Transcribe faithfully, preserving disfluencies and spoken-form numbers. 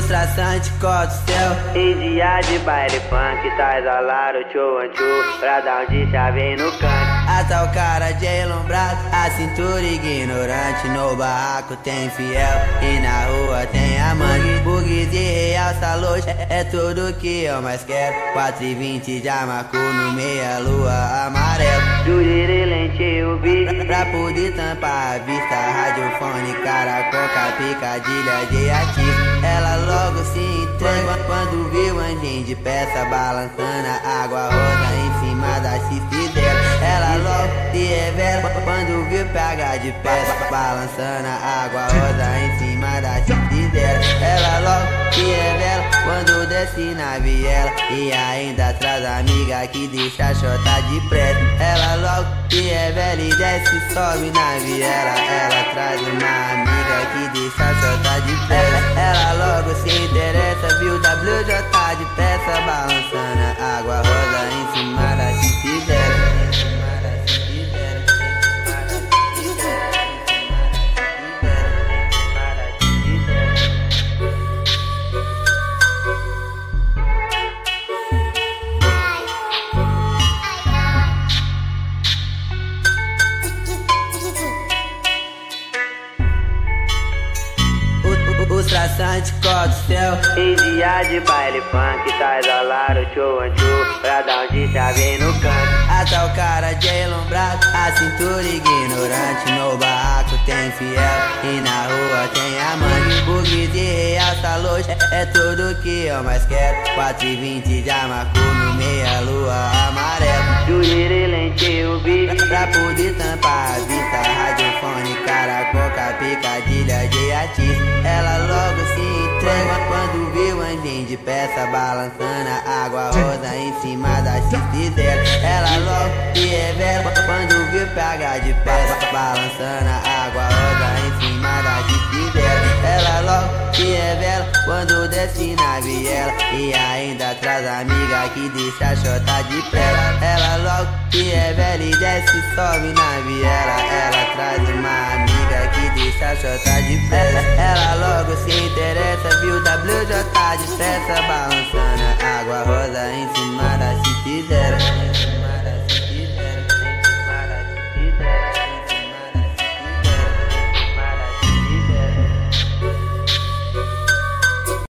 Os traçantes cortam o céu. Em dia de baile funk, tá exalado, tchô, tchô, pra dar um de chave no canto. Até o cara de elombrado, a cintura ignorante. No barraco tem fiel e na rua tem amante. Bugues e realça luz, é tudo que eu mais quero. Quatro e vinte já marcou no meia lua amarelo. Juriri lente o bico Pra poder tampar a vista, radiofone, caracoca, picadilha de artista. Ela logo se entrega quando viu o anjinho de peça balançando a água rosa em cima da chifre dela. Ela logo se revela quando viu P H de peça balançando a água rosa em cima da chifre dela. Ela logo se revela quando desce na viela e ainda traz amiga que deixa a chota de pressa. Ela logo se revela e desce e sobe na viela. Ela traz uma amiga que deixa a chota de pressa. Ela logo se interessa, viu W J de peça balançando a água rosa em cima da chifre dela. Os traçantes cortam o céu. Em dia de baile funk, tá exalado, tchô, tchô, pra dar um de chave no canto. Até o cara de elombrado, a cintura ignorante. No barraco tem fiel e na rua tem amante. Bugues e realça luz, é tudo que eu mais quero. Quatro e vinte já marcou no meia lua amarelo. Juriri lente o bico Pra poder tampar a vista, radiofone, caracoca, picadilha de artista. Ela logo se entrega quando viu o anjinho de peça balançando a água rosa em cima da chifre dela. Ela logo se revela quando viu P H de peça balançando a água rosa em cima da chifre dela. Ela logo se revela quando desce na viela e ainda traz amiga que deixa a chota de prela. Ela logo se revela e desce e sobe na viela. Ela traz uma amiga que deixa a chota de prela. Ela logo se interessa, viu W J de peça balançando a água rosa em cima da chifre dela.